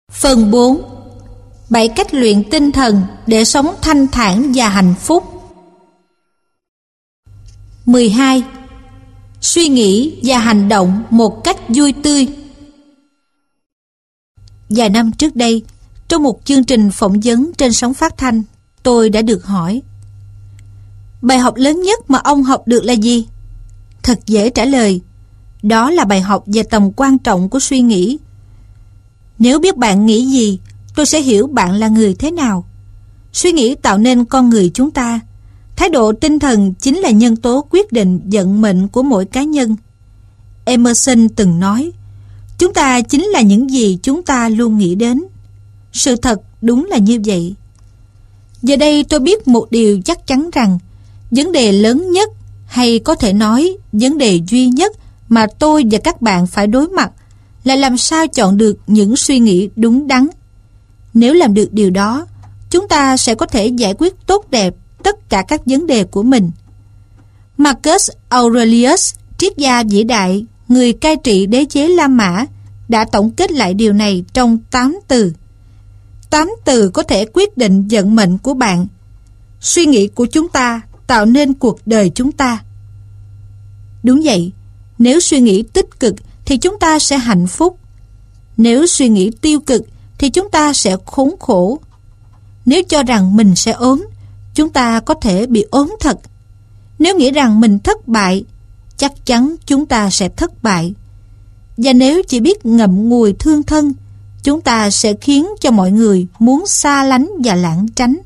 Phần 4. 7 cách luyện tinh thần để sống thanh thản và hạnh phúc. 12. Suy nghĩ và hành động một cách vui tươi. Vài năm trước đây, trong một chương trình phỏng vấn trên sóng phát thanh, tôi đã được hỏi: bài học lớn nhất mà ông học được là gì? Thật dễ trả lời, đó là bài học về tầm quan trọng của suy nghĩ. Nếu biết bạn nghĩ gì, tôi sẽ hiểu bạn là người thế nào. Suy nghĩ tạo nên con người chúng ta. Thái độ tinh thần chính là nhân tố quyết định vận mệnh của mỗi cá nhân. Emerson từng nói, chúng ta chính là những gì chúng ta luôn nghĩ đến. Sự thật đúng là như vậy. Giờ đây tôi biết một điều chắc chắn rằng vấn đề lớn nhất, hay có thể nói vấn đề duy nhất mà tôi và các bạn phải đối mặt là làm sao chọn được những suy nghĩ đúng đắn. Nếu làm được điều đó, chúng ta sẽ có thể giải quyết tốt đẹp tất cả các vấn đề của mình. Marcus Aurelius, triết gia vĩ đại, người cai trị đế chế La Mã, đã tổng kết lại điều này trong 8 từ. 8 từ có thể quyết định vận mệnh của bạn. Suy nghĩ của chúng ta tạo nên cuộc đời chúng ta. Đúng vậy, nếu suy nghĩ tích cực thì chúng ta sẽ hạnh phúc. Nếu suy nghĩ tiêu cực thì chúng ta sẽ khốn khổ. Nếu cho rằng mình sẽ ốm, chúng ta có thể bị ốm thật. Nếu nghĩ rằng mình thất bại, chắc chắn chúng ta sẽ thất bại. Và nếu chỉ biết ngậm ngùi thương thân, chúng ta sẽ khiến cho mọi người muốn xa lánh và lảng tránh.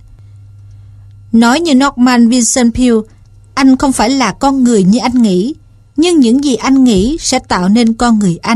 Nói như Norman Vincent Peale, anh không phải là con người như anh nghĩ, nhưng những gì anh nghĩ sẽ tạo nên con người anh.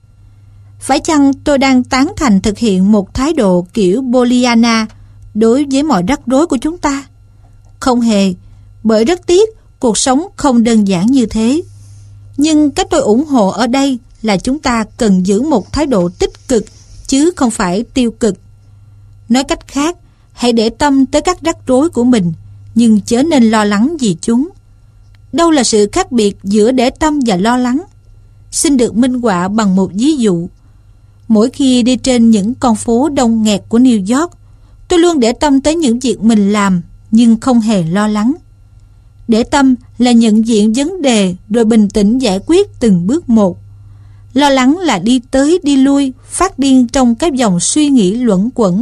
Phải chăng tôi đang tán thành thực hiện một thái độ kiểu Pollyanna đối với mọi rắc rối của chúng ta? Không hề, bởi rất tiếc cuộc sống không đơn giản như thế. Nhưng cái tôi ủng hộ ở đây là chúng ta cần giữ một thái độ tích cực chứ không phải tiêu cực. Nói cách khác, hãy để tâm tới các rắc rối của mình, nhưng chớ nên lo lắng vì chúng. Đâu là sự khác biệt giữa để tâm và lo lắng? Xin được minh họa bằng một ví dụ. Mỗi khi đi trên những con phố đông nghẹt của New York, tôi luôn để tâm tới những việc mình làm, nhưng không hề lo lắng. Để tâm là nhận diện vấn đề rồi bình tĩnh giải quyết từng bước một. Lo lắng là đi tới đi lui, phát điên trong cái dòng suy nghĩ luẩn quẩn.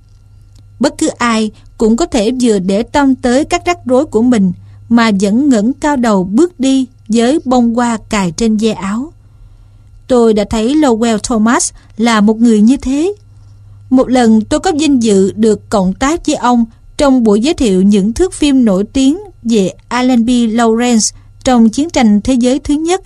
Bất cứ ai cũng có thể vừa để tâm tới các rắc rối của mình mà vẫn ngẩng cao đầu bước đi với bông hoa cài trên ve áo. Tôi đã thấy Lowell Thomas là một người như thế. Một lần tôi có vinh dự được cộng tác với ông trong buổi giới thiệu những thước phim nổi tiếng về Allenby Lawrence trong Chiến tranh Thế giới thứ nhất.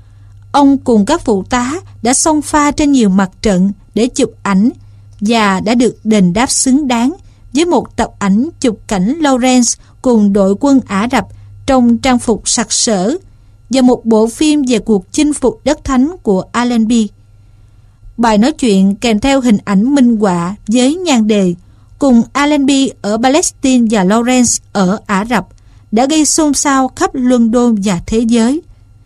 Ông cùng các phụ tá đã xông pha trên nhiều mặt trận để chụp ảnh và đã được đền đáp xứng đáng với một tập ảnh chụp cảnh Lawrence cùng đội quân Ả Rập trong trang phục sặc sỡ và một bộ phim về cuộc chinh phục đất thánh của Allenby. Bài nói chuyện kèm theo hình ảnh minh họa với nhan đề cùng Allenby ở Palestine và Lawrence ở Ả Rập đã gây xôn xao khắp London và thế giới.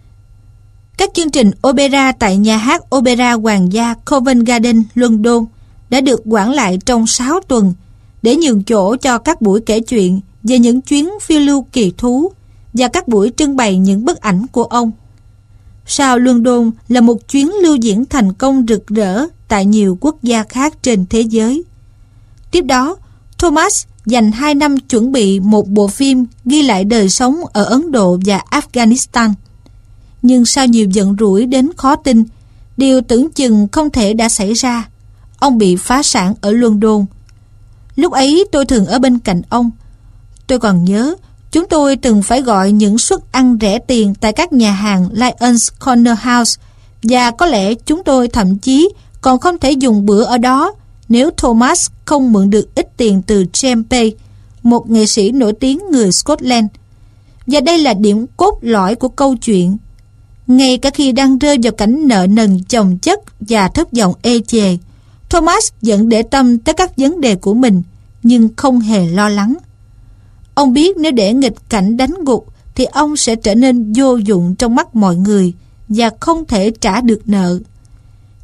Các chương trình opera tại nhà hát opera hoàng gia Covent Garden, London đã được hoãn lại trong 6 tuần để nhường chỗ cho các buổi kể chuyện về những chuyến phiêu lưu kỳ thú và các buổi trưng bày những bức ảnh của ông. Sao London là một chuyến lưu diễn thành công rực rỡ tại nhiều quốc gia khác trên thế giới. Tiếp đó, Thomas dành 2 năm chuẩn bị một bộ phim ghi lại đời sống ở Ấn Độ và Afghanistan. Nhưng sau nhiều vận rủi đến khó tin, điều tưởng chừng không thể đã xảy ra. Ông bị phá sản ở London. Lúc ấy tôi thường ở bên cạnh ông. Tôi còn nhớ, chúng tôi từng phải gọi những suất ăn rẻ tiền tại các nhà hàng Lions Corner House, và có lẽ chúng tôi thậm chí còn không thể dùng bữa ở đó nếu Thomas không mượn được ít tiền từ James Pay, một nghệ sĩ nổi tiếng người Scotland. Và đây là điểm cốt lõi của câu chuyện. Ngay cả khi đang rơi vào cảnh nợ nần chồng chất và thất vọng ê chề, Thomas vẫn để tâm tới các vấn đề của mình, nhưng không hề lo lắng. Ông biết nếu để nghịch cảnh đánh gục thì ông sẽ trở nên vô dụng trong mắt mọi người và không thể trả được nợ.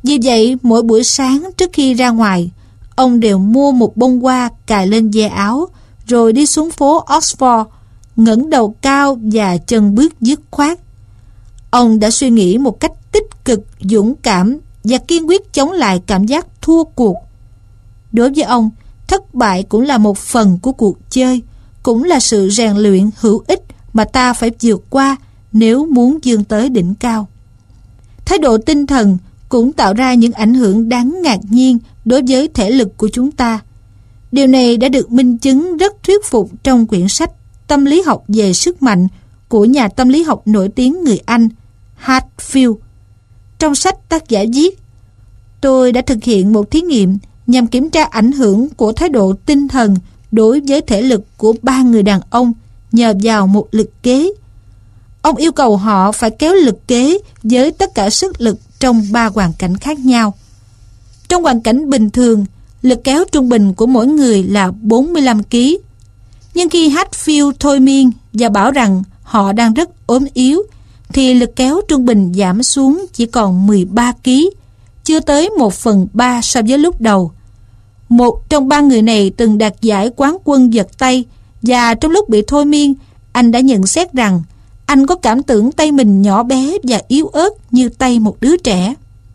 Vì vậy, mỗi buổi sáng trước khi ra ngoài, ông đều mua một bông hoa cài lên ve áo, rồi đi xuống phố Oxford, ngẩng đầu cao và chân bước dứt khoát. Ông đã suy nghĩ một cách tích cực, dũng cảm và kiên quyết chống lại cảm giác thua cuộc. Đối với ông, thất bại cũng là một phần của cuộc chơi, cũng là sự rèn luyện hữu ích mà ta phải vượt qua nếu muốn vươn tới đỉnh cao. Thái độ tinh thần cũng tạo ra những ảnh hưởng đáng ngạc nhiên đối với thể lực của chúng ta. Điều này đã được minh chứng rất thuyết phục trong quyển sách Tâm lý học về sức mạnh của nhà tâm lý học nổi tiếng người Anh Hatfield. Trong sách, tác giả viết: tôi đã thực hiện một thí nghiệm nhằm kiểm tra ảnh hưởng của thái độ tinh thần đối với thể lực của 3 người đàn ông nhờ vào một lực kế. Ông yêu cầu họ phải kéo lực kế với tất cả sức lực trong 3 hoàn cảnh khác nhau. Trong hoàn cảnh bình thường, lực kéo trung bình của mỗi người là 45 kg. Nhưng khi Hatfield thôi miên và bảo rằng họ đang rất ốm yếu, thì lực kéo trung bình giảm xuống chỉ còn 13 kg, chưa tới 1/3 so với lúc đầu. Một trong 3 người này từng đạt giải quán quân giật tay, và trong lúc bị thôi miên, anh đã nhận xét rằng anh có cảm tưởng tay mình nhỏ bé và yếu ớt như tay một đứa trẻ.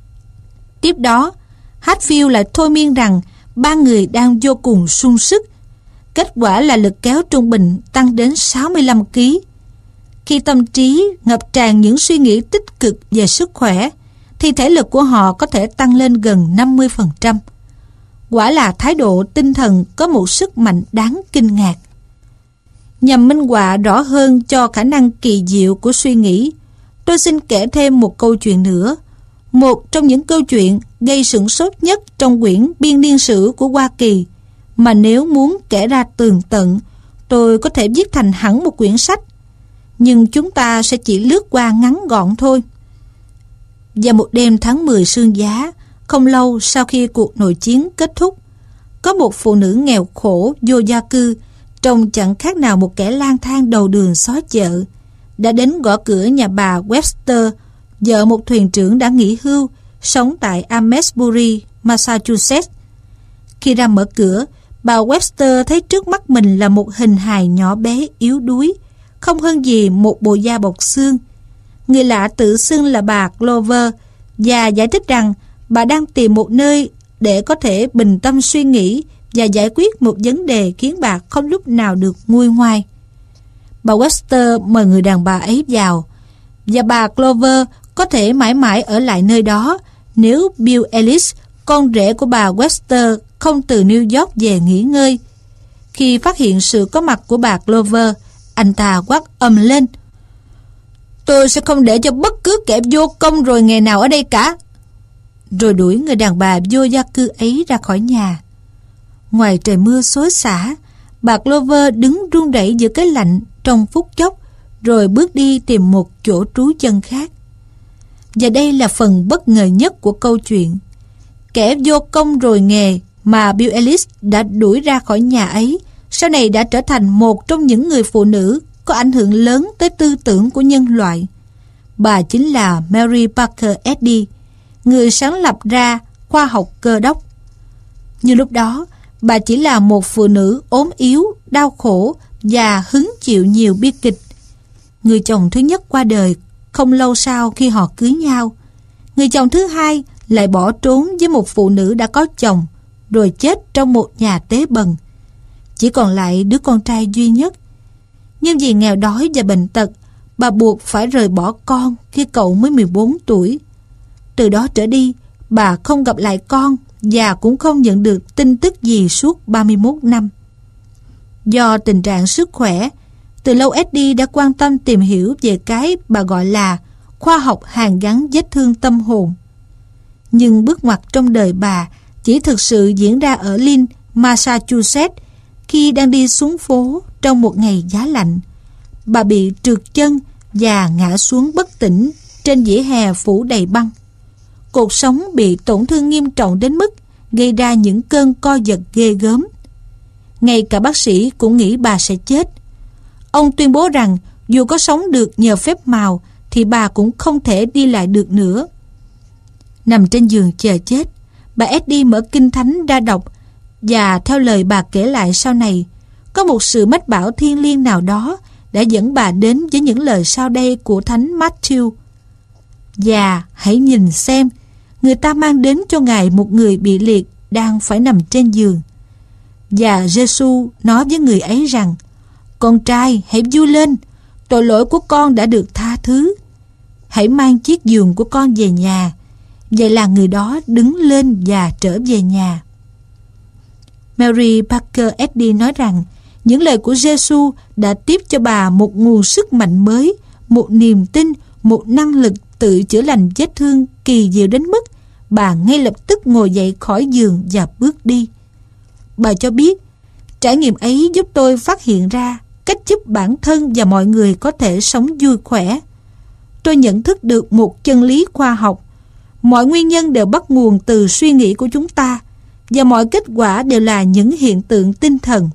Tiếp đó, Hatfield lại thôi miên rằng 3 người đang vô cùng sung sức. Kết quả là lực kéo trung bình tăng đến 65 kg. Khi tâm trí ngập tràn những suy nghĩ tích cực về sức khỏe, thì thể lực của họ có thể tăng lên gần 50%. Quả là thái độ tinh thần có một sức mạnh đáng kinh ngạc. Nhằm minh họa rõ hơn cho khả năng kỳ diệu của suy nghĩ, tôi xin kể thêm một câu chuyện nữa. Một trong những câu chuyện gây sửng sốt nhất trong quyển Biên niên sử của Hoa Kỳ, mà nếu muốn kể ra tường tận, tôi có thể viết thành hẳn một quyển sách. Nhưng chúng ta sẽ chỉ lướt qua ngắn gọn thôi. Vào một đêm tháng 10 sương giá, không lâu sau khi cuộc nội chiến kết thúc, có một phụ nữ nghèo khổ vô gia cư, trông chẳng khác nào một kẻ lang thang đầu đường xó chợ, đã đến gõ cửa nhà bà Webster, vợ một thuyền trưởng đã nghỉ hưu, sống tại Amesbury, Massachusetts. Khi ra mở cửa, bà Webster thấy trước mắt mình là một hình hài nhỏ bé yếu đuối, không hơn gì một bộ da bọc xương. Người lạ tự xưng là bà Clover và giải thích rằng bà đang tìm một nơi để có thể bình tâm suy nghĩ và giải quyết một vấn đề khiến bà không lúc nào được nguôi ngoai. Bà Webster mời người đàn bà ấy vào, và bà Clover có thể mãi mãi ở lại nơi đó nếu Bill Ellis, con rể của bà Webster, không từ New York về nghỉ ngơi. Khi phát hiện sự có mặt của bà Clover, anh ta quát ầm lên: tôi sẽ không để cho bất cứ kẻ vô công rồi nghề nào ở đây cả. Rồi đuổi người đàn bà vô gia cư ấy ra khỏi nhà. Ngoài trời mưa xối xả, bà Clover đứng run rẩy giữa cái lạnh trong phút chốc, rồi bước đi tìm một chỗ trú chân khác. Và đây là phần bất ngờ nhất của câu chuyện. Kẻ vô công rồi nghề mà Bill Ellis đã đuổi ra khỏi nhà ấy, sau này đã trở thành một trong những người phụ nữ có ảnh hưởng lớn tới tư tưởng của nhân loại. Bà chính là Mary Baker Eddy, người sáng lập ra khoa học cơ đốc. Nhưng lúc đó, bà chỉ là một phụ nữ ốm yếu, đau khổ và hứng chịu nhiều bi kịch. Người chồng thứ nhất qua đời không lâu sau khi họ cưới nhau. Người chồng thứ hai lại bỏ trốn với một phụ nữ đã có chồng, rồi chết trong một nhà tế bần. Chỉ còn lại đứa con trai duy nhất. Nhưng vì nghèo đói và bệnh tật, bà buộc phải rời bỏ con khi cậu mới 14 tuổi. Từ đó trở đi, bà không gặp lại con và cũng không nhận được tin tức gì suốt 31 năm. Do tình trạng sức khỏe, từ lâu Eddy đã quan tâm tìm hiểu về cái bà gọi là khoa học hàn gắn vết thương tâm hồn. Nhưng bước ngoặt trong đời bà chỉ thực sự diễn ra ở Lynn, Massachusetts, khi đang đi xuống phố trong một ngày giá lạnh. Bà bị trượt chân và ngã xuống bất tỉnh trên vỉa hè phủ đầy băng. Cột sống bị tổn thương nghiêm trọng đến mức gây ra những cơn co giật ghê gớm. Ngay cả bác sĩ cũng nghĩ bà sẽ chết. Ông tuyên bố rằng dù có sống được nhờ phép màu thì bà cũng không thể đi lại được nữa. Nằm trên giường chờ chết, bà Eddie mở kinh thánh ra đọc, và theo lời bà kể lại sau này, có một sự mách bảo thiêng liêng nào đó đã dẫn bà đến với những lời sau đây của Thánh Matthew. Và hãy nhìn xem, người ta mang đến cho Ngài một người bị liệt đang phải nằm trên giường. Và Giêsu nói với người ấy rằng: Con trai, hãy vui lên, tội lỗi của con đã được tha thứ. Hãy mang chiếc giường của con về nhà. Vậy là người đó đứng lên và trở về nhà. Mary Baker Eddy nói rằng những lời của Giêsu đã tiếp cho bà một nguồn sức mạnh mới, một niềm tin, một năng lực tự chữa lành vết thương kỳ diệu đến mức bà ngay lập tức ngồi dậy khỏi giường và bước đi. Bà cho biết, trải nghiệm ấy giúp tôi phát hiện ra cách giúp bản thân và mọi người có thể sống vui khỏe. Tôi nhận thức được một chân lý khoa học. Mọi nguyên nhân đều bắt nguồn từ suy nghĩ của chúng ta, và mọi kết quả đều là những hiện tượng tinh thần.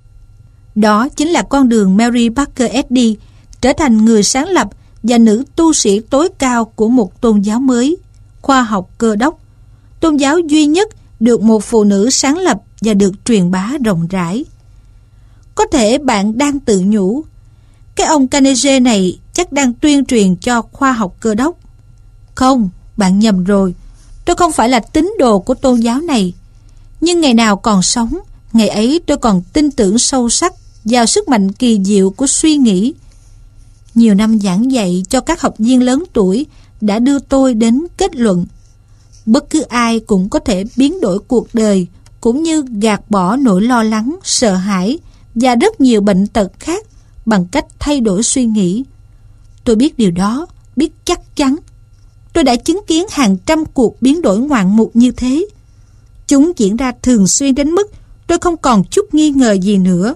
Đó chính là con đường Mary Baker Eddy trở thành người sáng lập và nữ tu sĩ tối cao của một tôn giáo mới, khoa học Cơ đốc, tôn giáo duy nhất được một phụ nữ sáng lập và được truyền bá rộng rãi. Có thể bạn đang tự nhủ, cái ông Carnegie này chắc đang tuyên truyền cho khoa học Cơ đốc. Không, bạn nhầm rồi. Tôi không phải là tín đồ của tôn giáo này. Nhưng ngày nào còn sống, ngày ấy tôi còn tin tưởng sâu sắc vào sức mạnh kỳ diệu của suy nghĩ. Nhiều năm giảng dạy cho các học viên lớn tuổi đã đưa tôi đến kết luận: bất cứ ai cũng có thể biến đổi cuộc đời, cũng như gạt bỏ nỗi lo lắng, sợ hãi và rất nhiều bệnh tật khác bằng cách thay đổi suy nghĩ. Tôi biết điều đó, biết chắc chắn. Tôi đã chứng kiến hàng trăm cuộc biến đổi ngoạn mục như thế. Chúng diễn ra thường xuyên đến mức tôi không còn chút nghi ngờ gì nữa.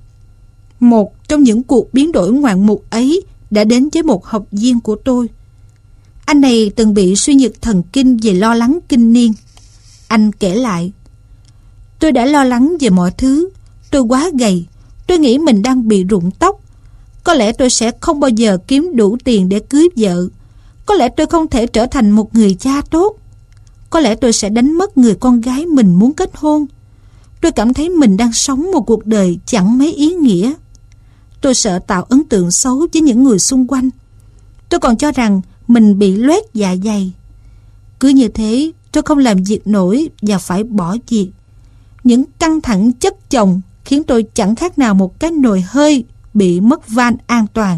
Một trong những cuộc biến đổi ngoạn mục ấy đã đến với một học viên của tôi. Anh này từng bị suy nhược thần kinh về lo lắng kinh niên. Anh kể lại: Tôi đã lo lắng về mọi thứ. Tôi quá gầy. Tôi nghĩ mình đang bị rụng tóc. Có lẽ tôi sẽ không bao giờ kiếm đủ tiền để cưới vợ. Có lẽ tôi không thể trở thành một người cha tốt. Có lẽ tôi sẽ đánh mất người con gái mình muốn kết hôn. Tôi cảm thấy mình đang sống một cuộc đời chẳng mấy ý nghĩa. Tôi sợ tạo ấn tượng xấu với những người xung quanh. Tôi còn cho rằng mình bị loét dạ dày. Cứ như thế, tôi không làm việc nổi và phải bỏ việc. Những căng thẳng chất chồng khiến tôi chẳng khác nào một cái nồi hơi bị mất van an toàn.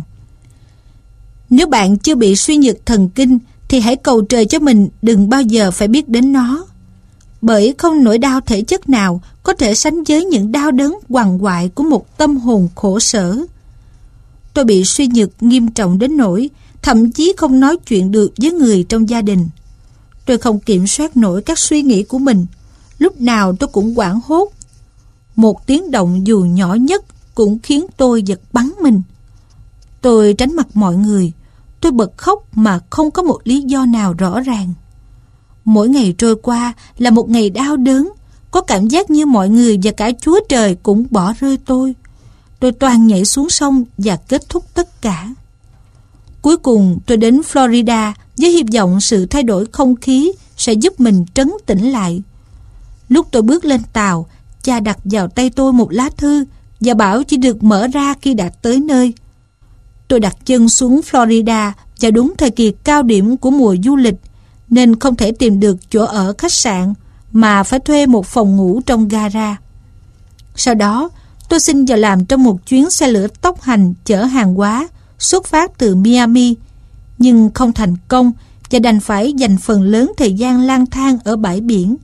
Nếu bạn chưa bị suy nhược thần kinh thì hãy cầu trời cho mình đừng bao giờ phải biết đến nó. Bởi không nỗi đau thể chất nào có thể sánh với những đau đớn quằn quại của một tâm hồn khổ sở. Tôi bị suy nhược nghiêm trọng đến nỗi thậm chí không nói chuyện được với người trong gia đình. Tôi không kiểm soát nổi các suy nghĩ của mình. Lúc nào tôi cũng hoảng hốt. Một tiếng động dù nhỏ nhất cũng khiến tôi giật bắn mình. Tôi tránh mặt mọi người. Tôi bật khóc mà không có một lý do nào rõ ràng. Mỗi ngày trôi qua là một ngày đau đớn. Có cảm giác như mọi người và cả Chúa Trời cũng bỏ rơi tôi. Tôi toàn nhảy xuống sông và kết thúc tất cả. Cuối cùng tôi đến Florida với hy vọng sự thay đổi không khí sẽ giúp mình trấn tĩnh lại. Lúc tôi bước lên tàu, cha đặt vào tay tôi một lá thư và bảo chỉ được mở ra khi đã tới nơi. Tôi đặt chân xuống Florida vào đúng thời kỳ cao điểm của mùa du lịch, nên không thể tìm được chỗ ở khách sạn mà phải thuê một phòng ngủ trong gara. Sau đó, tôi xin vào làm trong một chuyến xe lửa tốc hành chở hàng hóa xuất phát từ Miami, nhưng không thành công và đành phải dành phần lớn thời gian lang thang ở bãi biển.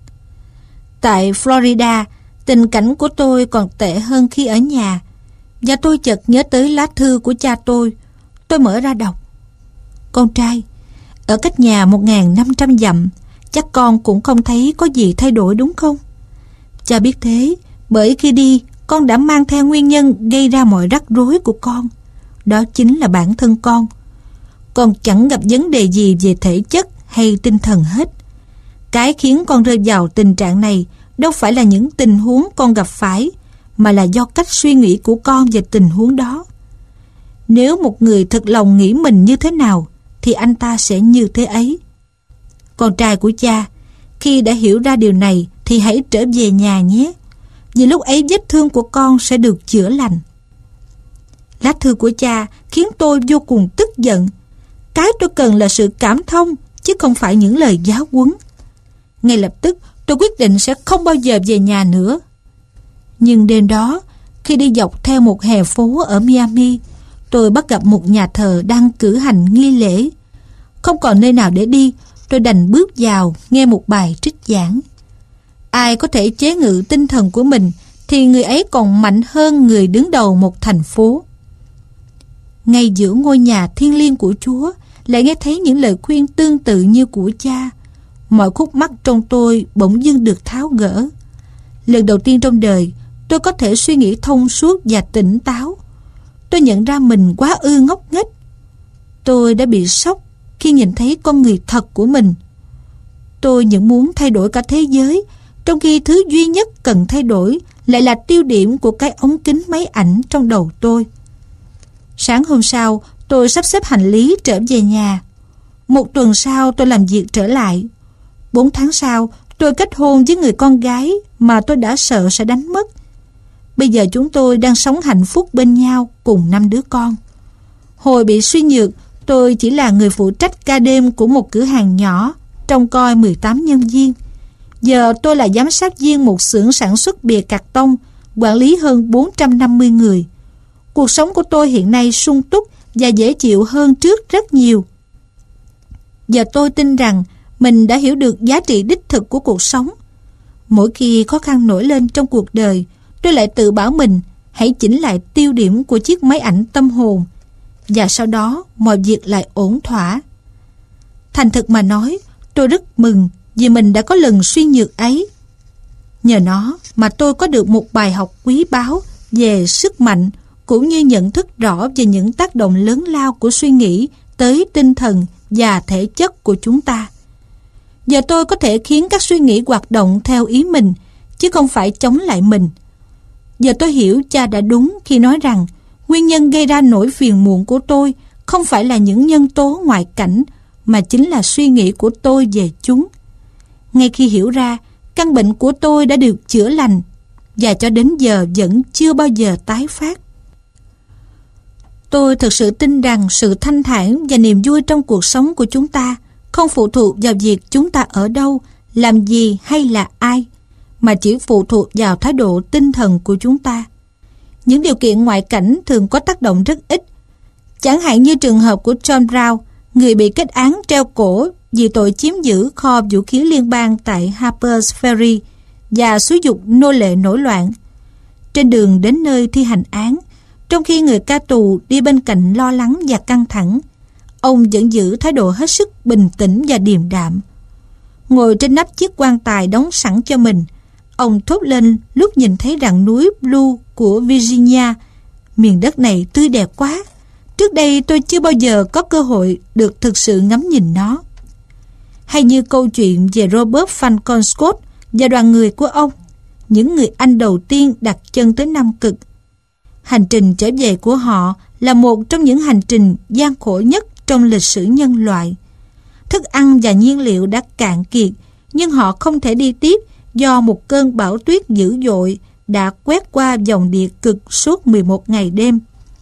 Tại Florida, tình cảnh của tôi còn tệ hơn khi ở nhà, và tôi chợt nhớ tới lá thư của cha tôi. Tôi mở ra đọc: Con trai, ở cách nhà 1.500 dặm, chắc con cũng không thấy có gì thay đổi đúng không? Cha biết thế, bởi khi đi, con đã mang theo nguyên nhân gây ra mọi rắc rối của con. Đó chính là bản thân con. Con chẳng gặp vấn đề gì về thể chất hay tinh thần hết. Cái khiến con rơi vào tình trạng này đâu phải là những tình huống con gặp phải, mà là do cách suy nghĩ của con về tình huống đó. Nếu một người thật lòng nghĩ mình như thế nào, thì anh ta sẽ như thế ấy. con trai của cha, khi đã hiểu ra điều này thì hãy trở về nhà nhé, vì lúc ấy vết thương của con sẽ được chữa lành. Lá thư của cha khiến tôi vô cùng tức giận. Cái tôi cần là sự cảm thông, chứ không phải những lời giáo huấn. Ngay lập tức tôi quyết định sẽ không bao giờ về nhà nữa. Nhưng đêm đó, khi đi dọc theo một hè phố ở Miami, tôi bắt gặp một nhà thờ đang cử hành nghi lễ. Không còn nơi nào để đi, tôi đành bước vào nghe một bài trích giảng. Ai có thể chế ngự tinh thần của mình thì người ấy còn mạnh hơn người đứng đầu một thành phố. Ngay giữa ngôi nhà thiêng liêng của Chúa lại nghe thấy những lời khuyên tương tự như của cha. Mọi khúc mắc trong tôi bỗng dưng được tháo gỡ. Lần đầu tiên trong đời tôi có thể suy nghĩ thông suốt và tỉnh táo. Tôi nhận ra mình quá ư ngốc nghếch. Tôi đã bị sốc khi nhìn thấy con người thật của mình. Tôi những muốn thay đổi cả thế giới, trong khi thứ duy nhất cần thay đổi lại là tiêu điểm của cái ống kính máy ảnh trong đầu tôi. Sáng hôm sau, tôi sắp xếp hành lý trở về nhà. 1 tuần sau, tôi làm việc trở lại. 4 tháng sau, tôi kết hôn với người con gái mà tôi đã sợ sẽ đánh mất. Bây giờ chúng tôi đang sống hạnh phúc bên nhau cùng 5 đứa con. Hồi bị suy nhược, tôi chỉ là người phụ trách ca đêm của một cửa hàng nhỏ, trông coi 18 nhân viên. Giờ tôi là giám sát viên một xưởng sản xuất bìa cạc tông, quản lý hơn 450 người. Cuộc sống của tôi hiện nay sung túc và dễ chịu hơn trước rất nhiều. Giờ tôi tin rằng mình đã hiểu được giá trị đích thực của cuộc sống. Mỗi khi khó khăn nổi lên trong cuộc đời, tôi lại tự bảo mình hãy chỉnh lại tiêu điểm của chiếc máy ảnh tâm hồn, và sau đó mọi việc lại ổn thỏa. Thành thực mà nói, tôi rất mừng vì mình đã có lần suy nhược ấy. Nhờ nó mà tôi có được một bài học quý báu về sức mạnh, cũng như nhận thức rõ về những tác động lớn lao của suy nghĩ tới tinh thần và thể chất của chúng ta. Giờ tôi có thể khiến các suy nghĩ hoạt động theo ý mình, chứ không phải chống lại mình. Giờ tôi hiểu cha đã đúng khi nói rằng nguyên nhân gây ra nỗi phiền muộn của tôi không phải là những nhân tố ngoại cảnh, mà chính là suy nghĩ của tôi về chúng. Ngay khi hiểu ra, căn bệnh của tôi đã được chữa lành, và cho đến giờ vẫn chưa bao giờ tái phát. Tôi thực sự tin rằng sự thanh thản và niềm vui trong cuộc sống của chúng ta không phụ thuộc vào việc chúng ta ở đâu, làm gì hay là ai, mà chỉ phụ thuộc vào thái độ tinh thần của chúng ta. Những điều kiện ngoại cảnh thường có tác động rất ít. Chẳng hạn như trường hợp của John Brown, người bị kết án treo cổ vì tội chiếm giữ kho vũ khí liên bang tại Harper's Ferry và xúi giục nô lệ nổi loạn. Trên đường đến nơi thi hành án, trong khi người ca tù đi bên cạnh lo lắng và căng thẳng, ông vẫn giữ thái độ hết sức bình tĩnh và điềm đạm. Ngồi trên nắp chiếc quan tài đóng sẵn cho mình, ông thốt lên lúc nhìn thấy rặng núi Blue của Virginia. Miền đất này tươi đẹp quá. Trước đây tôi chưa bao giờ có cơ hội được thực sự ngắm nhìn nó. Hay như câu chuyện về Robert Falcon Scott và đoàn người của ông, những người Anh đầu tiên đặt chân tới Nam Cực. Hành trình trở về của họ là một trong những hành trình gian khổ nhất trong lịch sử nhân loại. Thức ăn và nhiên liệu đã cạn kiệt, nhưng họ không thể đi tiếp do một cơn bão tuyết dữ dội đã quét qua dòng địa cực suốt 11 ngày đêm,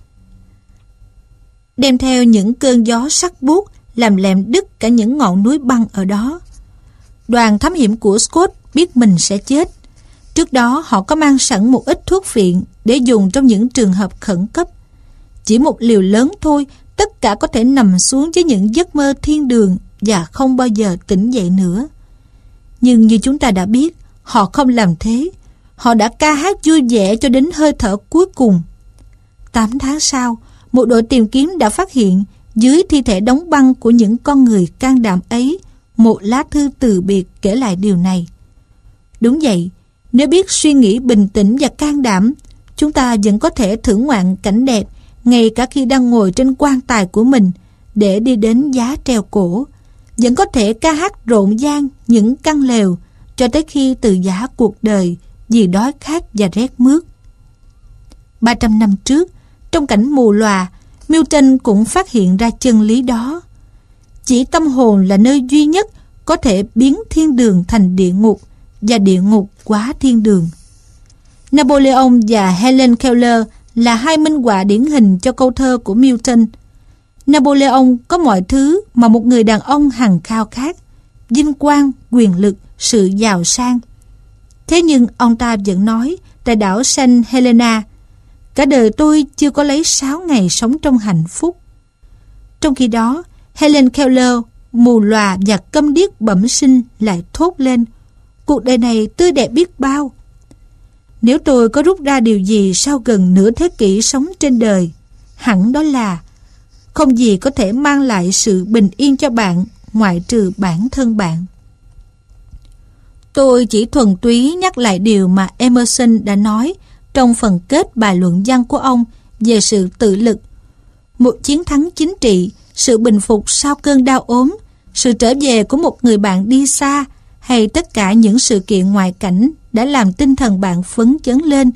đem theo những cơn gió sắc buốt làm lem đứt cả những ngọn núi băng ở đó. Đoàn thám hiểm của Scott biết mình sẽ chết. Trước đó họ có mang sẵn một ít thuốc phiện để dùng trong những trường hợp khẩn cấp. Chỉ một liều lớn thôi, tất cả có thể nằm xuống với những giấc mơ thiên đường và không bao giờ tỉnh dậy nữa. Nhưng như chúng ta đã biết, họ không làm thế. Họ đã ca hát vui vẻ cho đến hơi thở cuối cùng. 8 tháng sau, một đội tìm kiếm đã phát hiện dưới thi thể đóng băng của những con người can đảm ấy một lá thư từ biệt kể lại điều này. Đúng vậy, nếu biết suy nghĩ bình tĩnh và can đảm, chúng ta vẫn có thể thưởng ngoạn cảnh đẹp ngay cả khi đang ngồi trên quan tài của mình để đi đến giá treo cổ, vẫn có thể ca hát rộn ràng những căn lều cho tới khi từ giã cuộc đời vì đói khát và rét mướt. 300 năm trước, trong cảnh mù lòa, Milton cũng phát hiện ra chân lý đó. Chỉ tâm hồn là nơi duy nhất có thể biến thiên đường thành địa ngục và địa ngục quá thiên đường. Napoleon và Helen Keller là hai minh họa điển hình cho câu thơ của Milton. Napoleon có mọi thứ mà một người đàn ông hằng khao khát: vinh quang, quyền lực, sự giàu sang. Thế nhưng ông ta vẫn nói tại đảo Saint Helena: cả đời tôi chưa có lấy 6 ngày sống trong hạnh phúc. Trong khi đó, Helen Keller, mù lòa và câm điếc bẩm sinh, lại thốt lên: cuộc đời này tươi đẹp biết bao. Nếu tôi có rút ra điều gì sau gần nửa thế kỷ sống trên đời, hẳn đó là không gì có thể mang lại sự bình yên cho bạn ngoại trừ bản thân bạn. Tôi chỉ thuần túy nhắc lại điều mà Emerson đã nói trong phần kết bài luận văn của ông về sự tự lực. Một chiến thắng chính trị, sự bình phục sau cơn đau ốm, sự trở về của một người bạn đi xa, hay tất cả những sự kiện ngoại cảnh đã làm tinh thần bạn phấn chấn lên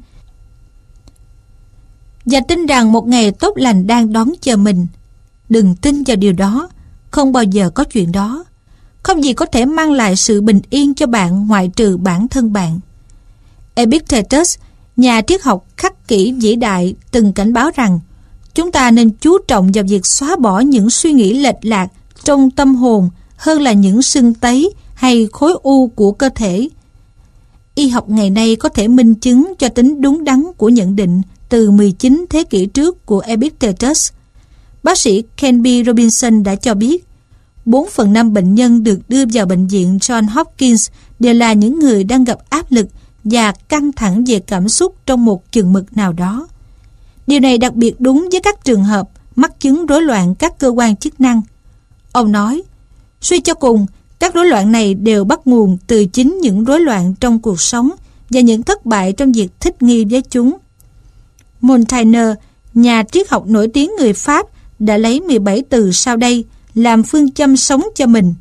và tin rằng một ngày tốt lành đang đón chờ mình. Đừng tin vào điều đó, không bao giờ có chuyện đó. Không gì có thể mang lại sự bình yên cho bạn ngoại trừ bản thân bạn. Epictetus, nhà triết học khắc kỷ vĩ đại, từng cảnh báo rằng chúng ta nên chú trọng vào việc xóa bỏ những suy nghĩ lệch lạc trong tâm hồn hơn là những sưng tấy hay khối u của cơ thể. Y học ngày nay có thể minh chứng cho tính đúng đắn của nhận định từ 19 thế kỷ trước của Epictetus. Bác sĩ Ken B. Robinson đã cho biết 4/5 bệnh nhân được đưa vào bệnh viện John Hopkins đều là những người đang gặp áp lực và căng thẳng về cảm xúc trong một chừng mực nào đó. Điều này đặc biệt đúng với các trường hợp mắc chứng rối loạn các cơ quan chức năng. Ông nói, suy cho cùng, các rối loạn này đều bắt nguồn từ chính những rối loạn trong cuộc sống và những thất bại trong việc thích nghi với chúng. Montaigne, nhà triết học nổi tiếng người Pháp, đã lấy 17 từ sau đây làm phương châm sống cho mình.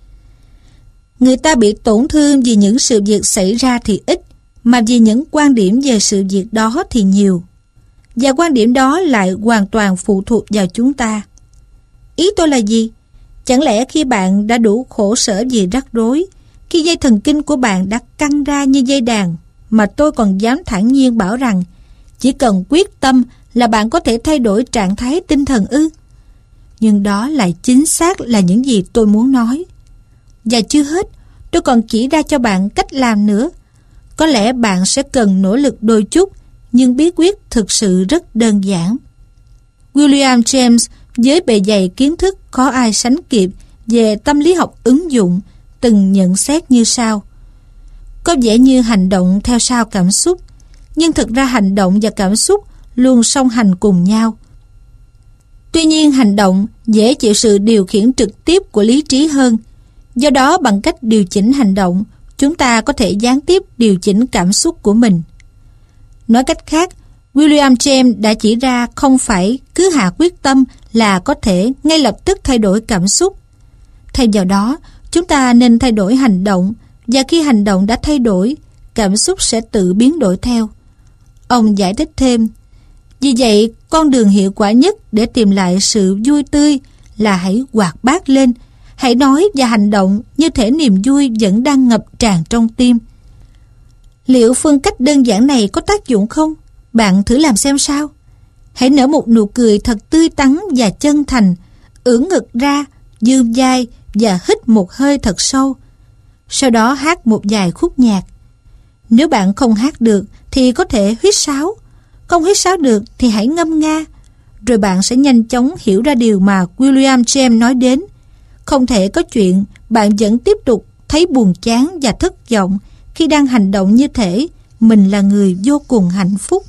Người ta bị tổn thương vì những sự việc xảy ra thì ít, mà vì những quan điểm về sự việc đó thì nhiều. Và quan điểm đó lại hoàn toàn phụ thuộc vào chúng ta. Ý tôi là gì? Chẳng lẽ khi bạn đã đủ khổ sở vì rắc rối, khi dây thần kinh của bạn đã căng ra như dây đàn, mà tôi còn dám thản nhiên bảo rằng chỉ cần quyết tâm là bạn có thể thay đổi trạng thái tinh thần ư? Nhưng đó lại chính xác là những gì tôi muốn nói. Và chưa hết, tôi còn chỉ ra cho bạn cách làm nữa. Có lẽ bạn sẽ cần nỗ lực đôi chút, nhưng bí quyết thực sự rất đơn giản. William James, với bề dày kiến thức khó ai sánh kịp về tâm lý học ứng dụng, từng nhận xét như sau: có vẻ như hành động theo sau cảm xúc, nhưng thực ra hành động và cảm xúc luôn song hành cùng nhau. Tuy nhiên hành động dễ chịu sự điều khiển trực tiếp của lý trí hơn. Do đó bằng cách điều chỉnh hành động, chúng ta có thể gián tiếp điều chỉnh cảm xúc của mình. Nói cách khác, William James đã chỉ ra không phải cứ hạ quyết tâm là có thể ngay lập tức thay đổi cảm xúc. Thay vào đó, chúng ta nên thay đổi hành động, và khi hành động đã thay đổi, cảm xúc sẽ tự biến đổi theo. Ông giải thích thêm, vì vậy, con đường hiệu quả nhất để tìm lại sự vui tươi là hãy hoạt bát lên, hãy nói và hành động như thể niềm vui vẫn đang ngập tràn trong tim. Liệu phương cách đơn giản này có tác dụng không? Bạn thử làm xem sao. Hãy nở một nụ cười thật tươi tắn và chân thành, ưỡn ngực ra, dương vai và hít một hơi thật sâu. Sau đó hát một vài khúc nhạc. Nếu bạn không hát được thì có thể huýt sáo. Không huýt sáo được thì hãy ngâm nga. Rồi bạn sẽ nhanh chóng hiểu ra điều mà William James nói đến. Không thể có chuyện bạn vẫn tiếp tục thấy buồn chán và thất vọng khi đang hành động như thể mình là người vô cùng hạnh phúc.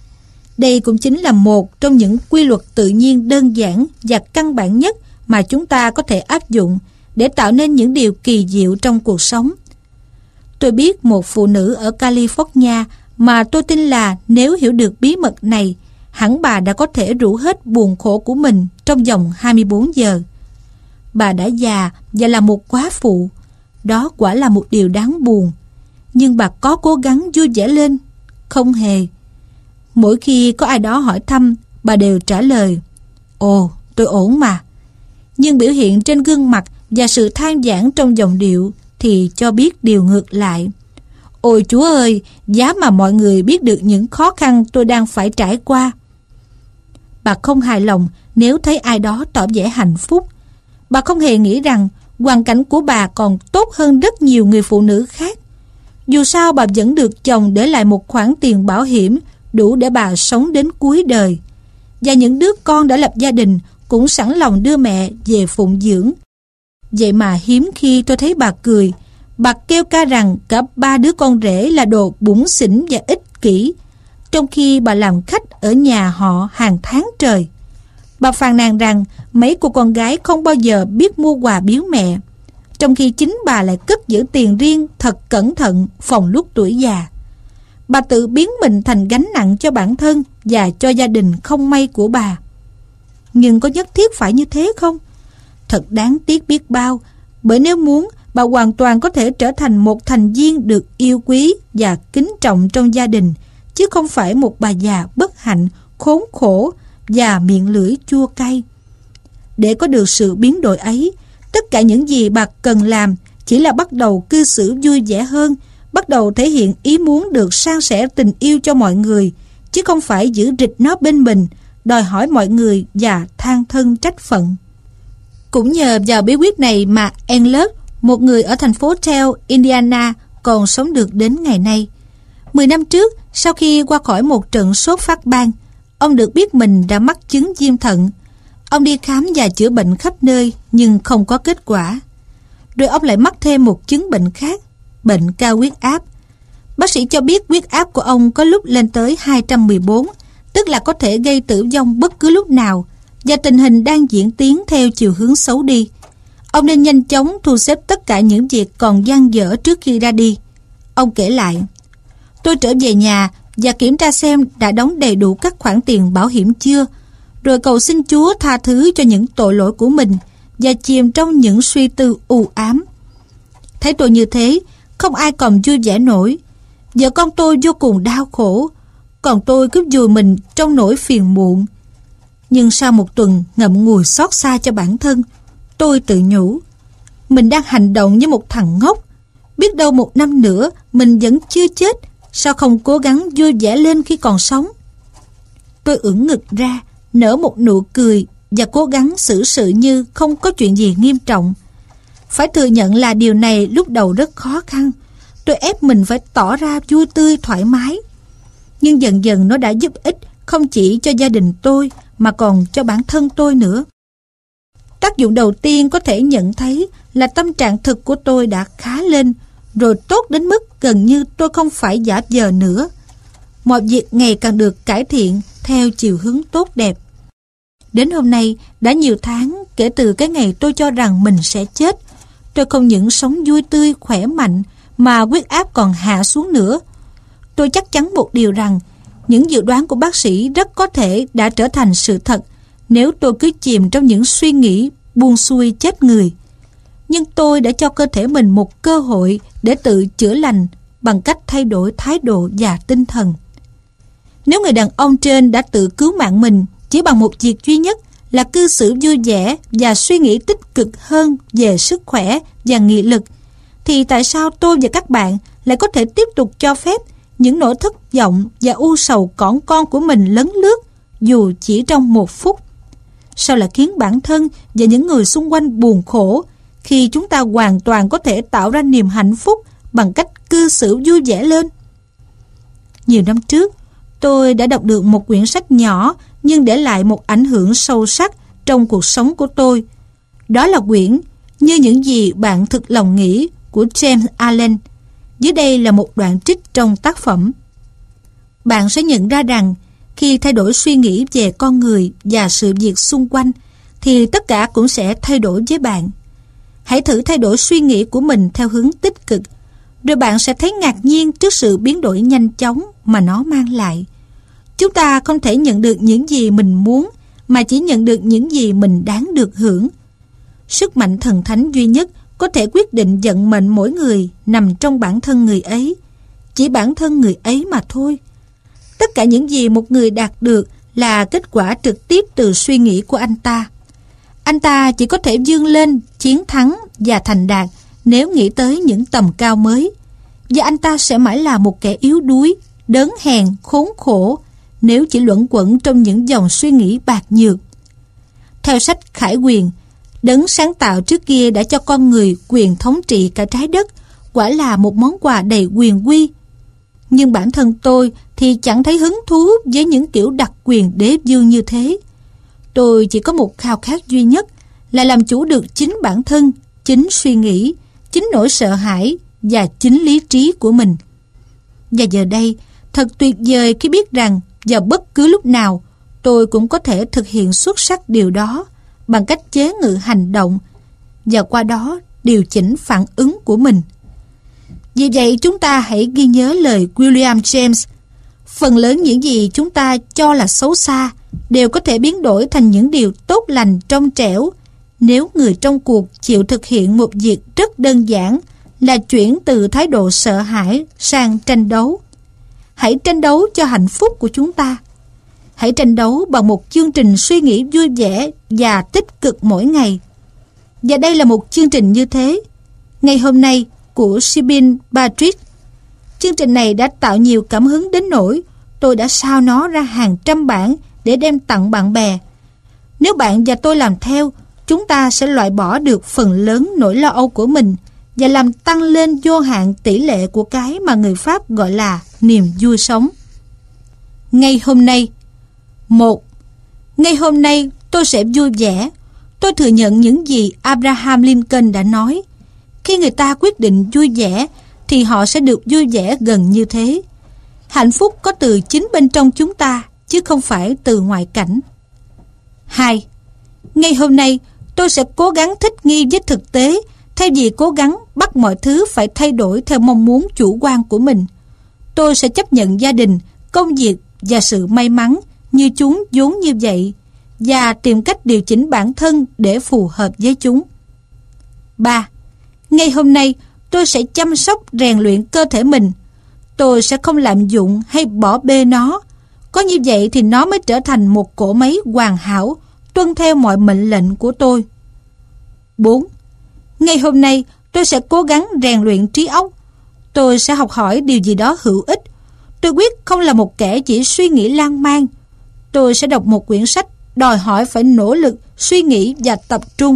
Đây cũng chính là một trong những quy luật tự nhiên đơn giản và căn bản nhất mà chúng ta có thể áp dụng để tạo nên những điều kỳ diệu trong cuộc sống. Tôi biết một phụ nữ ở California mà tôi tin là nếu hiểu được bí mật này, hẳn bà đã có thể rũ hết buồn khổ của mình trong vòng 24 giờ. Bà đã già và là một góa phụ. Đó quả là một điều đáng buồn. Nhưng bà có cố gắng vui vẻ lên? Không hề. Mỗi khi có ai đó hỏi thăm, bà đều trả lời, ồ, tôi ổn mà. Nhưng biểu hiện trên gương mặt và sự than vãn trong giọng điệu thì cho biết điều ngược lại. Ôi Chúa ơi, giá mà mọi người biết được những khó khăn tôi đang phải trải qua. Bà không hài lòng nếu thấy ai đó tỏ vẻ hạnh phúc. Bà không hề nghĩ rằng hoàn cảnh của bà còn tốt hơn rất nhiều người phụ nữ khác. Dù sao bà vẫn được chồng để lại một khoản tiền bảo hiểm đủ để bà sống đến cuối đời. Và những đứa con đã lập gia đình cũng sẵn lòng đưa mẹ về phụng dưỡng. Vậy mà hiếm khi tôi thấy bà cười. Bà kêu ca rằng cả 3 đứa con rể là đồ bủn xỉn và ích kỷ, trong khi bà làm khách ở nhà họ hàng tháng trời. Bà phàn nàn rằng mấy cô con gái không bao giờ biết mua quà biếu mẹ, trong khi chính bà lại cất giữ tiền riêng thật cẩn thận phòng lúc tuổi già. Bà tự biến mình thành gánh nặng cho bản thân và cho gia đình không may của bà. Nhưng có nhất thiết phải như thế không? Thật đáng tiếc biết bao, bởi nếu muốn, bà hoàn toàn có thể trở thành một thành viên được yêu quý và kính trọng trong gia đình, chứ không phải một bà già bất hạnh, khốn khổ và miệng lưỡi chua cay. Để có được sự biến đổi ấy, tất cả những gì bà cần làm chỉ là bắt đầu cư xử vui vẻ hơn, bắt đầu thể hiện ý muốn được san sẻ tình yêu cho mọi người, chứ không phải giữ rịch nó bên mình, đòi hỏi mọi người và than thân trách phận. Cũng nhờ vào bí quyết này mà Elliot, một người ở thành phố Tell, Indiana, còn sống được đến ngày nay. 10 năm trước, sau khi qua khỏi một trận sốt phát ban, ông được biết mình đã mắc chứng viêm thận. Ông đi khám và chữa bệnh khắp nơi nhưng không có kết quả. Rồi ông lại mắc thêm một chứng bệnh khác, bệnh cao huyết áp. Bác sĩ cho biết huyết áp của ông có lúc lên tới 214, tức là có thể gây tử vong bất cứ lúc nào, và tình hình đang diễn tiến theo chiều hướng xấu đi. Ông nên nhanh chóng thu xếp tất cả những việc còn dang dở trước khi ra đi. Ông kể lại: tôi trở về nhà và kiểm tra xem đã đóng đầy đủ các khoản tiền bảo hiểm chưa, rồi cầu xin Chúa tha thứ cho những tội lỗi của mình và chìm trong những suy tư u ám. Thấy tôi như thế, không ai còn vui vẻ nổi. Vợ con tôi vô cùng đau khổ, còn tôi cứ vùi mình trong nỗi phiền muộn. Nhưng sau một tuần ngậm ngùi xót xa cho bản thân, tôi tự nhủ, mình đang hành động như một thằng ngốc. Biết đâu 1 năm nữa mình vẫn chưa chết, sao không cố gắng vui vẻ lên khi còn sống? Tôi ưỡn ngực ra, nở một nụ cười và cố gắng xử sự như không có chuyện gì nghiêm trọng. Phải thừa nhận là điều này lúc đầu rất khó khăn. Tôi ép mình phải tỏ ra vui tươi thoải mái. Nhưng dần dần nó đã giúp ích không chỉ cho gia đình tôi mà còn cho bản thân tôi nữa. Tác dụng đầu tiên có thể nhận thấy là tâm trạng thực của tôi đã khá lên, rồi tốt đến mức gần như tôi không phải giả vờ nữa. Mọi việc ngày càng được cải thiện theo chiều hướng tốt đẹp. Đến hôm nay, đã nhiều tháng kể từ cái ngày tôi cho rằng mình sẽ chết, tôi không những sống vui tươi, khỏe mạnh, mà huyết áp còn hạ xuống nữa. Tôi chắc chắn một điều rằng, những dự đoán của bác sĩ rất có thể đã trở thành sự thật nếu tôi cứ chìm trong những suy nghĩ buông xuôi chết người. Nhưng tôi đã cho cơ thể mình một cơ hội để tự chữa lành bằng cách thay đổi thái độ và tinh thần. Nếu người đàn ông trên đã tự cứu mạng mình chỉ bằng một việc duy nhất là cư xử vui vẻ và suy nghĩ tích cực hơn về sức khỏe và nghị lực, thì tại sao tôi và các bạn lại có thể tiếp tục cho phép những nỗi thất vọng và u sầu cỏn con của mình lấn lướt dù chỉ trong 1 phút? Sao lại khiến bản thân và những người xung quanh buồn khổ khi chúng ta hoàn toàn có thể tạo ra niềm hạnh phúc bằng cách cư xử vui vẻ lên? Nhiều năm trước, tôi đã đọc được một quyển sách nhỏ nhưng để lại một ảnh hưởng sâu sắc trong cuộc sống của tôi. Đó là quyển Như những gì bạn thực lòng nghĩ của James Allen. Dưới đây là một đoạn trích trong tác phẩm. Bạn sẽ nhận ra rằng khi thay đổi suy nghĩ về con người và sự việc xung quanh thì tất cả cũng sẽ thay đổi với bạn. Hãy thử thay đổi suy nghĩ của mình theo hướng tích cực, rồi bạn sẽ thấy ngạc nhiên trước sự biến đổi nhanh chóng mà nó mang lại. Chúng ta không thể nhận được những gì mình muốn, mà chỉ nhận được những gì mình đáng được hưởng. Sức mạnh thần thánh duy nhất có thể quyết định vận mệnh mỗi người nằm trong bản thân người ấy, chỉ bản thân người ấy mà thôi. Tất cả những gì một người đạt được là kết quả trực tiếp từ suy nghĩ của anh ta. Anh ta chỉ có thể vươn lên, chiến thắng và thành đạt nếu nghĩ tới những tầm cao mới. Và anh ta sẽ mãi là một kẻ yếu đuối, đớn hèn, khốn khổ nếu chỉ luẩn quẩn trong những dòng suy nghĩ bạc nhược. Theo sách Khải Quyền, Đấng sáng tạo trước kia đã cho con người quyền thống trị cả trái đất, quả là một món quà đầy quyền uy. Nhưng bản thân tôi thì chẳng thấy hứng thú với những kiểu đặc quyền đế vương như thế. Tôi chỉ có một khao khát duy nhất là làm chủ được chính bản thân, chính suy nghĩ, chính nỗi sợ hãi và chính lý trí của mình. Và giờ đây, thật tuyệt vời khi biết rằng vào bất cứ lúc nào tôi cũng có thể thực hiện xuất sắc điều đó bằng cách chế ngự hành động và qua đó điều chỉnh phản ứng của mình. Vì vậy chúng ta hãy ghi nhớ lời William James. Phần lớn những gì chúng ta cho là xấu xa đều có thể biến đổi thành những điều tốt lành trong trẻo nếu người trong cuộc chịu thực hiện một việc rất đơn giản là chuyển từ thái độ sợ hãi sang tranh đấu. Hãy tranh đấu cho hạnh phúc của chúng ta. Hãy tranh đấu bằng một chương trình suy nghĩ vui vẻ và tích cực mỗi ngày. Và đây là một chương trình như thế. Ngày hôm nay của Sibyl Patrick. Chương trình này đã tạo nhiều cảm hứng đến nỗi tôi đã sao nó ra hàng trăm bản để đem tặng bạn bè. Nếu bạn và tôi làm theo, chúng ta sẽ loại bỏ được phần lớn nỗi lo âu của mình và làm tăng lên vô hạn tỷ lệ của cái mà người Pháp gọi là niềm vui sống. Ngay hôm nay. 1. Ngay hôm nay tôi sẽ vui vẻ. Tôi thừa nhận những gì Abraham Lincoln đã nói. Khi người ta quyết định vui vẻ thì họ sẽ được vui vẻ gần như thế. Hạnh phúc có từ chính bên trong chúng ta chứ không phải từ ngoại cảnh. 2. Ngay hôm nay tôi sẽ cố gắng thích nghi với thực tế thay vì cố gắng bắt mọi thứ phải thay đổi theo mong muốn chủ quan của mình. Tôi sẽ chấp nhận gia đình, công việc và sự may mắn như chúng vốn như vậy và tìm cách điều chỉnh bản thân để phù hợp với chúng. 3. Ngay hôm nay tôi sẽ chăm sóc rèn luyện cơ thể mình. Tôi sẽ không lạm dụng hay bỏ bê nó. Có như vậy thì nó mới trở thành một cỗ máy hoàn hảo, tuân theo mọi mệnh lệnh của tôi. 4. Ngay hôm nay tôi sẽ cố gắng rèn luyện trí óc. Tôi sẽ học hỏi điều gì đó hữu ích. Tôi quyết không là một kẻ chỉ suy nghĩ lan man. Tôi sẽ đọc một quyển sách đòi hỏi phải nỗ lực, suy nghĩ và tập trung.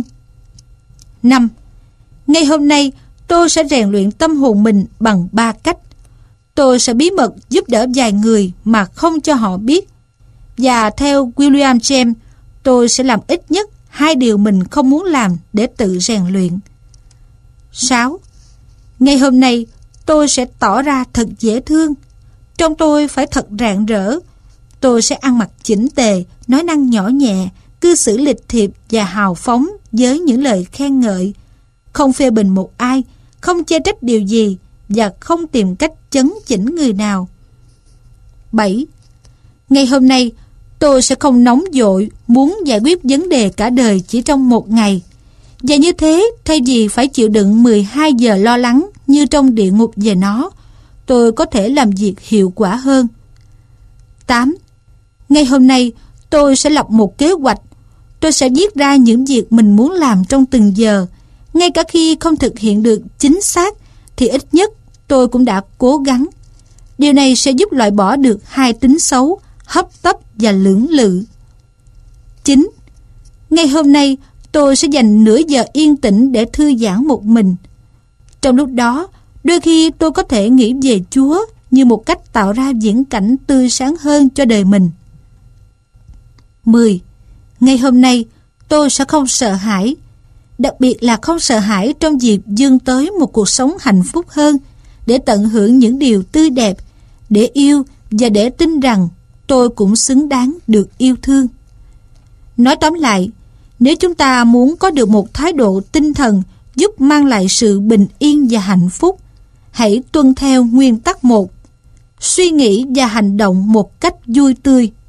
5. Ngay hôm nay tôi sẽ rèn luyện tâm hồn mình bằng 3 cách. Tôi sẽ bí mật giúp đỡ vài người mà không cho họ biết. Và theo William James, tôi sẽ làm ít nhất 2 điều mình không muốn làm để tự rèn luyện. 6. Ngay hôm nay tôi sẽ tỏ ra thật dễ thương. Trong tôi phải thật rạng rỡ. Tôi sẽ ăn mặc chỉnh tề, nói năng nhỏ nhẹ, cư xử lịch thiệp và hào phóng với những lời khen ngợi. Không phê bình một ai, không chê trách điều gì và không tìm cách chấn chỉnh người nào. 7. Ngày hôm nay tôi sẽ không nóng vội muốn giải quyết vấn đề cả đời chỉ trong một ngày. Và như thế, thay vì phải chịu đựng 12 giờ lo lắng như trong địa ngục về nó, tôi có thể làm việc hiệu quả hơn. 8. Ngày hôm nay tôi sẽ lập một kế hoạch. Tôi sẽ viết ra những việc mình muốn làm trong từng giờ. Ngay cả khi không thực hiện được chính xác thì ít nhất tôi cũng đã cố gắng. Điều này sẽ giúp loại bỏ được 2 tính xấu, hấp tấp và lưỡng lự. 9. Ngay hôm nay tôi sẽ dành nửa giờ yên tĩnh để thư giãn một mình. Trong lúc đó, đôi khi tôi có thể nghĩ về Chúa như một cách tạo ra viễn cảnh tươi sáng hơn cho đời mình. 10. Ngày hôm nay tôi sẽ không sợ hãi, đặc biệt là không sợ hãi trong việc vươn tới một cuộc sống hạnh phúc hơn, để tận hưởng những điều tươi đẹp, để yêu và để tin rằng tôi cũng xứng đáng được yêu thương. Nói tóm lại, nếu chúng ta muốn có được một thái độ tinh thần giúp mang lại sự bình yên và hạnh phúc, hãy tuân theo nguyên tắc 1: suy nghĩ và hành động một cách vui tươi.